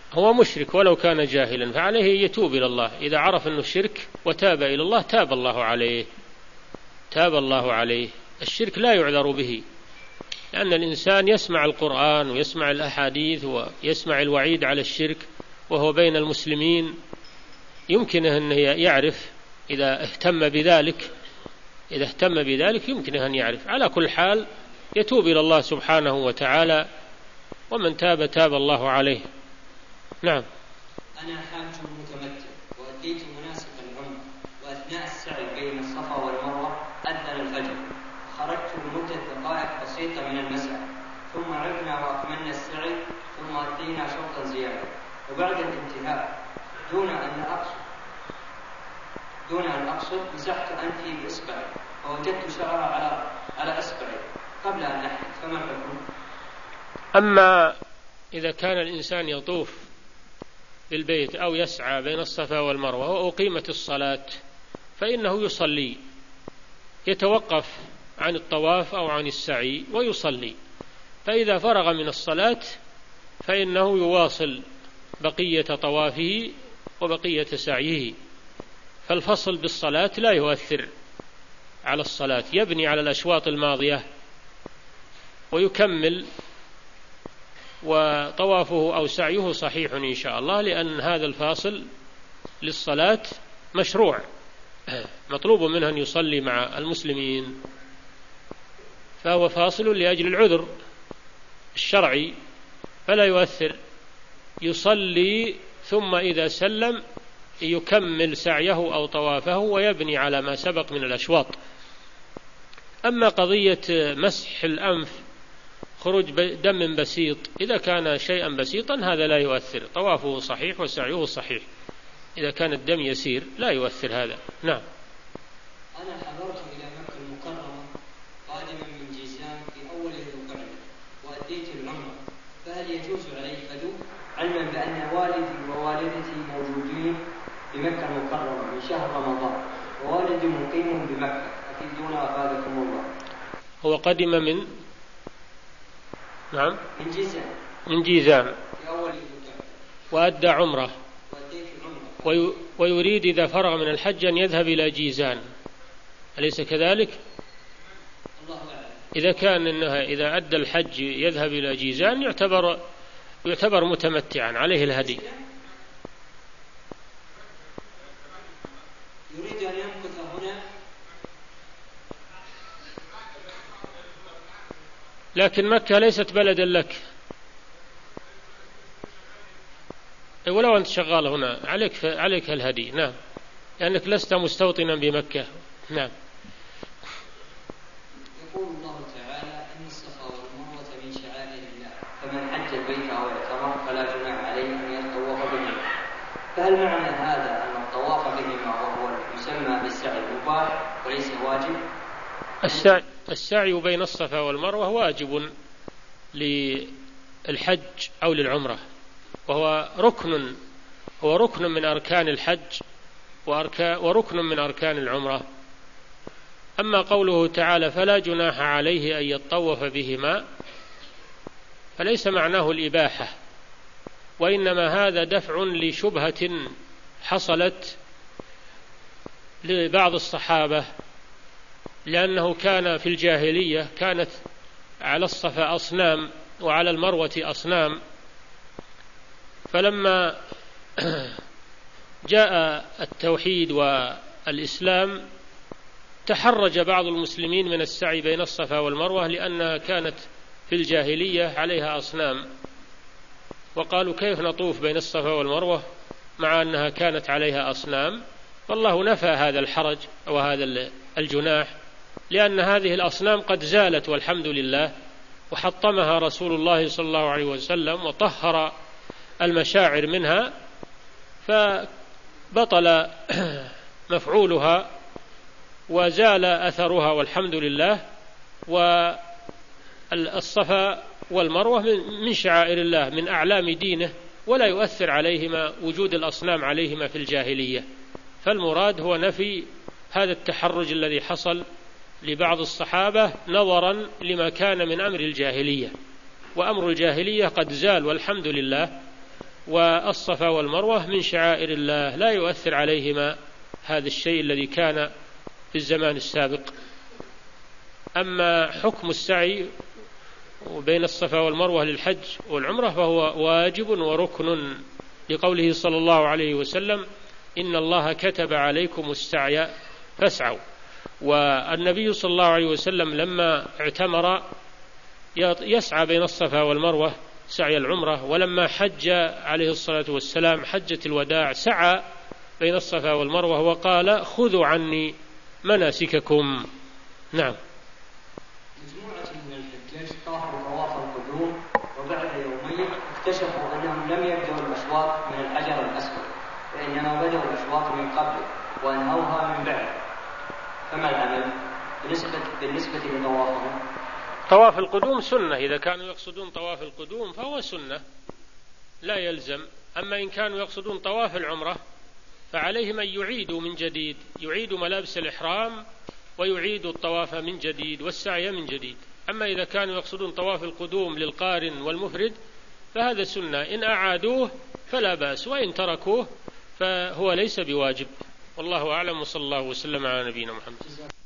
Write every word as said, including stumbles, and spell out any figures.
هو مشرك ولو كان جاهلا، فعليه يتوب إلى الله. إذا عرف أنه شرك وتاب إلى الله تاب الله عليه، تاب الله عليه. الشرك لا يعذر به، لأن الإنسان يسمع القرآن ويسمع الأحاديث ويسمع الوعيد على الشرك وهو بين المسلمين، يمكنه أن يعرف إذا اهتم بذلك، إذا اهتم بذلك يمكنه أن يعرف. على كل حال يتوب إلى الله سبحانه وتعالى، ومن تاب تاب الله عليه. نعم. أنا حاج متمتع وأديت مناسك العمر، وأثناء السعي بين الصفا والمروة أذن الفجر، خرجت لمدة دقائق بسيطة من المساء، ثم عدنا وأكملنا السعي، ثم أدينا شوطا زيادة، وبعد الانتهاء دون أن أقصد دون أن أقصد مسحت أنفي بإصبعي، فوجدت شعرها على على إصبعي قبل أن أحدث، فما الحكم؟ أما إذا كان الإنسان يطوف بالبيت أو يسعى بين الصفا والمروة وأقيمت الصلاة فإنه يصلي، يتوقف عن الطواف أو عن السعي ويصلي، فإذا فرغ من الصلاة فإنه يواصل بقية طوافه وبقية سعيه. فالفصل بالصلاة لا يؤثر على الصلاة، يبني على الأشواط الماضية ويكمل، وطوافه أو سعيه صحيح إن شاء الله، لأن هذا الفاصل للصلاة مشروع، مطلوب منه أن يصلي مع المسلمين، فهو فاصل لأجل العذر الشرعي فلا يؤثر. يصلي ثم إذا سلم يكمل سعيه أو طوافه ويبني على ما سبق من الأشواط. أما قضية مسح الأنف، خروج دم بسيط، إذا كان شيئا بسيطا هذا لا يؤثر، طوافه صحيح وسعيه صحيح. إذا كان الدم يسير لا يؤثر هذا. نعم. أنا حضرت إلى مكة المكرمة قادما من جيزان في أول ذي القعدة وأديت العمرة، فهل يجوز علي الفدو، علما بأن والدي ووالدتي موجودين بمكة المكرمة من شهر رمضان، ووالدي مقيم بمكة، أفيدونا أفادكم الله. هو قدم من نعم من جيزان من جيزان في أول ذي القعدة وأدى عمرة، وأديت العمرة، ويريد إذا فرغ من الحج أن يذهب إلى جيزان، أليس كذلك؟ الله أعلم. إذا كان إنها إذا أدى الحج يذهب إلى جيزان يعتبر يعتبر متمتعا، عليه الهدي. يريد أن يمكث هنا، لكن مكة ليست بلدا لك، ولو أنت شغال هنا عليك عليك الهدي. نعم، لأنك لست مستوطنا بمكة. نعم. يقول الله تعالى: إن الصفا والمروة من شعائر الله، فمن حج البيت أو اعتمر فلا جناح عليه أن يطوف بهما. فهل معنى هذا أن الطواف بهما وهو يسمى بالسعي مباح وليس واجب؟ السعي, السعي بين الصفا والمروة واجب للحج أو للعمرة، وهو ركن هو ركن من أركان الحج وركن من أركان العمرة. أما قوله تعالى فلا جناح عليه أن يطوف بهما فليس معناه الإباحة، وإنما هذا دفع لشبهة حصلت لبعض الصحابة، لأنه كان في الجاهلية كانت على الصفا أصنام وعلى المروة أصنام، فلما جاء التوحيد والإسلام تحرج بعض المسلمين من السعي بين الصفا والمروة، لأنها كانت في الجاهلية عليها أصنام، وقالوا كيف نطوف بين الصفا والمروة مع أنها كانت عليها أصنام؟ والله نفى هذا الحرج وهذا الجناح، لأن هذه الأصنام قد زالت والحمد لله، وحطمها رسول الله صلى الله عليه وسلم وطهر المشاعر منها، فبطل مفعولها وزال أثرها والحمد لله. والصفا والمروة من شعائر الله من أعلام دينه، ولا يؤثر عليهما وجود الأصنام عليهما في الجاهلية. فالمراد هو نفي هذا التحرج الذي حصل لبعض الصحابة نظرا لما كان من أمر الجاهلية، وأمر الجاهلية قد زال والحمد لله، والصفا والمروة من شعائر الله لا يؤثر عليهما هذا الشيء الذي كان في الزمان السابق. أما حكم السعي بين الصفا والمروة للحج والعمرة فهو واجب وركن، لقوله صلى الله عليه وسلم: إن الله كتب عليكم السعي فاسعوا. والنبي صلى الله عليه وسلم لما اعتمر يسعى بين الصفا والمروة سعي العمرة، ولما حج عليه الصلاة والسلام حجة الوداع سعى بين الصفا والمروة وقال: خذوا عني مناسككم. نعم. مجموعة من الحجاج طافوا طواف القدوم، وبعد يومين اكتشفوا أنهم لم يبدأوا الأشواط من الحجر الأسود، وإنما بدأوا الأشواط من قبله وأنهوها من بعد، فما العمل بالنسبة, بالنسبة لطوافهم؟ طواف القدوم سنة، إذا كانوا يقصدون طواف القدوم فهو سنة لا يلزم. أما إن كانوا يقصدون طواف العمرة فعليهم أن يعيدوا من جديد، يعيدوا ملابس الإحرام ويعيدوا الطواف من جديد والسعي من جديد. أما إذا كانوا يقصدون طواف القدوم للقارن والمفرد فهذا سنة، إن أعادوه فلا بأس، وإن تركوه فهو ليس بواجب. والله أعلم، وصلى الله وسلم على نبينا محمد.